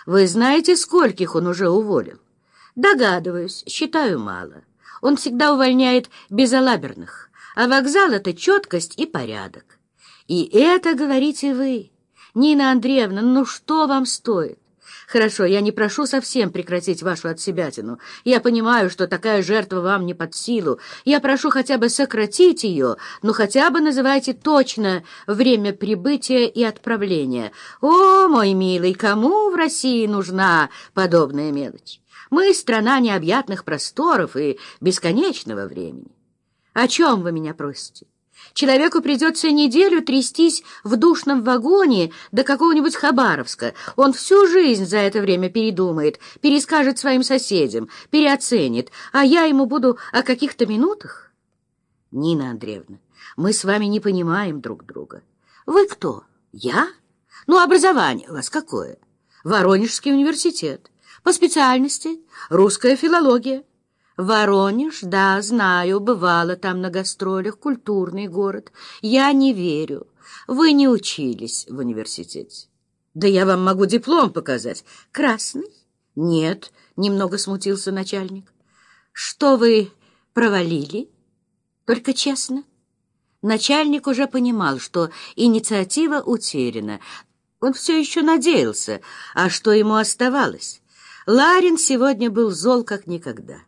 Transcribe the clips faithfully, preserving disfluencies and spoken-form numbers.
Вы знаете, скольких он уже уволил? Догадываюсь, считаю мало. Он всегда увольняет безалаберных, а вокзал — это четкость и порядок. И это говорите вы. Нина Андреевна, ну что вам стоит? Хорошо, я не прошу совсем прекратить вашу отсебятину. Я понимаю, что такая жертва вам не под силу. Я прошу хотя бы сократить ее, но хотя бы называйте точно время прибытия и отправления. О, мой милый, кому в России нужна подобная мелочь? Мы страна необъятных просторов и бесконечного времени. О чем вы меня просите? Человеку придется неделю трястись в душном вагоне до какого-нибудь Хабаровска. Он всю жизнь за это время передумает, перескажет своим соседям, переоценит, а я ему буду о каких-то минутах? Нина Андреевна, мы с вами не понимаем друг друга. Вы кто? Я? Ну, образование у вас какое? Воронежский университет. По специальности русская филология. Воронеж, да, знаю, бывала там на гастролях, культурный город. Я не верю. Вы не учились в университете. Да я вам могу диплом показать. Красный? Нет, немного смутился начальник. Что вы провалили? Только честно. Начальник уже понимал, что инициатива утеряна. Он все еще надеялся, а что ему оставалось? Ларин сегодня был зол как никогда.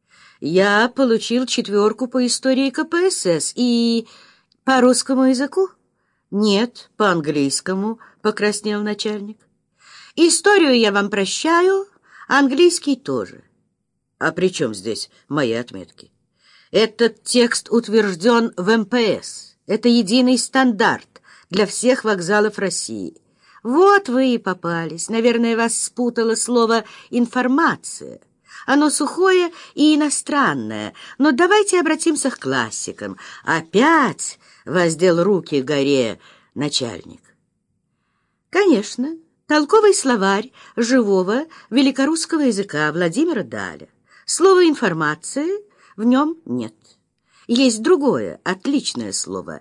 Я получил четверку по истории ка пэ эс эс и по русскому языку? Нет, по английскому, покраснел начальник. Историю я вам прощаю, английский тоже. А при чем здесь мои отметки? Этот текст утвержден в эм пэ эс. Это единый стандарт для всех вокзалов России. Вот вы и попались. Наверное, вас спутало слово «информация». Оно сухое и иностранное, но давайте обратимся к классикам. Опять воздел руки горе начальник. Конечно, толковый словарь живого великорусского языка Владимира Даля. Слова «информация» в нем нет. Есть другое, отличное слово.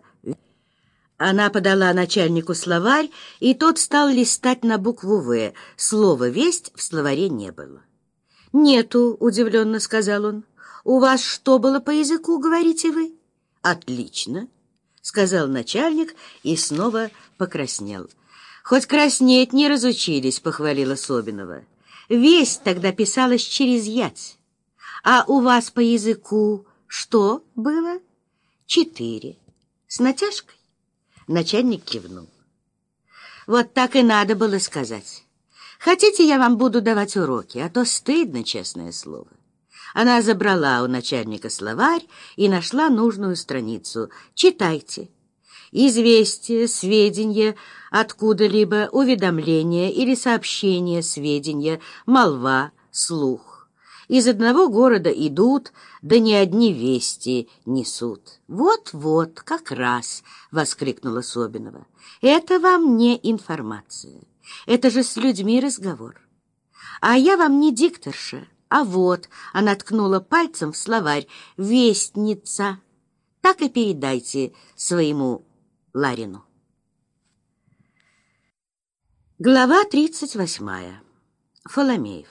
Она подала начальнику словарь, и тот стал листать на букву «В». Слова «весть» в словаре не было. «Нету», — удивленно сказал он. «У вас что было по языку, говорите вы?» «Отлично», — сказал начальник и снова покраснел. «Хоть краснеть не разучились», — похвалила Собинова. «Весть тогда писалась через ять. А у вас по языку что было?» «Четыре. С натяжкой?» Начальник кивнул. «Вот так и надо было сказать. Хотите, я вам буду давать уроки, а то стыдно, честное слово». Она забрала у начальника словарь и нашла нужную страницу. «Читайте. Известие, сведения, откуда-либо, уведомление или сообщение, сведения, молва, слух. Из одного города идут, да не одни вести несут». «Вот-вот, как раз», — воскликнула Собинова. «Это вам не информация. Это же с людьми разговор. А я вам не дикторша, а вот», — она ткнула пальцем в словарь, «вестница». Так и передайте своему Ларину. Глава тридцать восьмая. Фоломеев.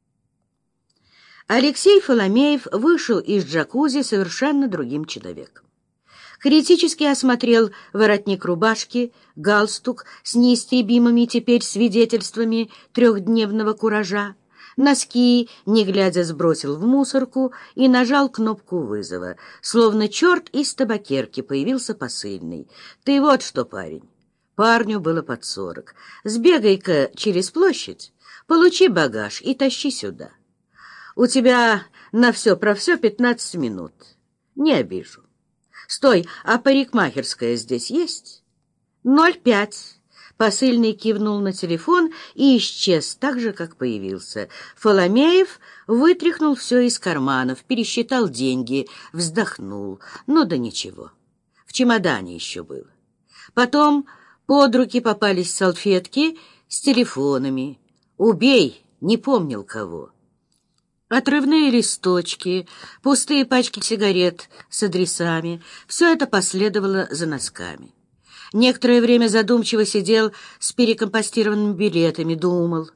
Алексей Фоломеев вышел из джакузи совершенно другим человеком. Критически осмотрел воротник рубашки, галстук с неистребимыми теперь свидетельствами трехдневного куража, носки, не глядя, сбросил в мусорку и нажал кнопку вызова. Словно черт из табакерки появился посыльный. «Ты вот что, парень». Парню было под сорок. «Сбегай-ка через площадь, получи багаж и тащи сюда. У тебя на все про все пятнадцать минут. Не обижу». «Стой, а парикмахерская здесь есть?» «Ноль пять». Посыльный кивнул на телефон и исчез так же, как появился. Фоломеев вытряхнул все из карманов, пересчитал деньги, вздохнул. Ну да ничего, в чемодане еще было. Потом под руки попались салфетки с телефонами. «Убей», не помнил кого. Отрывные листочки, пустые пачки сигарет с адресами — все это последовало за носками. Некоторое время задумчиво сидел с перекомпостированными билетами, думал.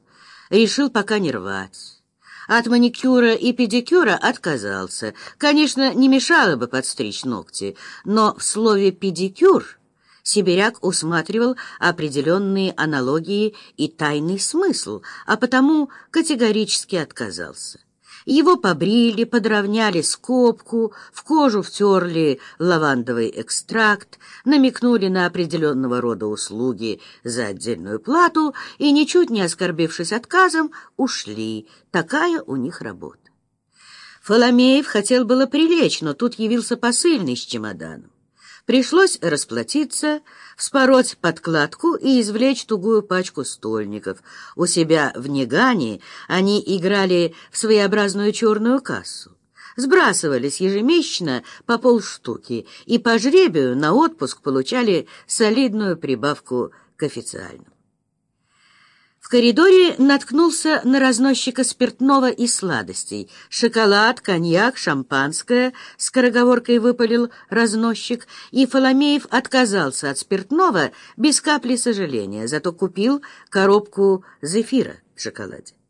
решил пока не рвать. От маникюра и педикюра отказался. Конечно, не мешало бы подстричь ногти, но в слове «педикюр» сибиряк усматривал определенные аналогии и тайный смысл, а потому категорически отказался. Его побрили, подровняли скобку, в кожу втерли лавандовый экстракт, намекнули на определенного рода услуги за отдельную плату и, ничуть не оскорбившись отказом, ушли. Такая у них работа. Фоломеев хотел было прилечь, но тут явился посыльный с чемоданом. Пришлось расплатиться, вспороть подкладку и извлечь тугую пачку стольников. У себя в Нягане они играли в своеобразную черную кассу. Сбрасывались ежемесячно по полштуки и по жребию на отпуск получали солидную прибавку к официальному. В коридоре наткнулся на разносчика спиртного и сладостей. Шоколад, коньяк, шампанское, скороговоркой выпалил разносчик, и Фоломеев отказался от спиртного без капли сожаления, зато купил коробку зефира в шоколаде.